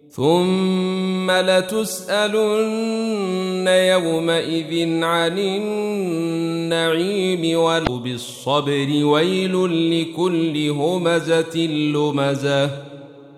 ثم لتسألن يومئذ عن النعيم بالصبر ويل لكل همزة لمزة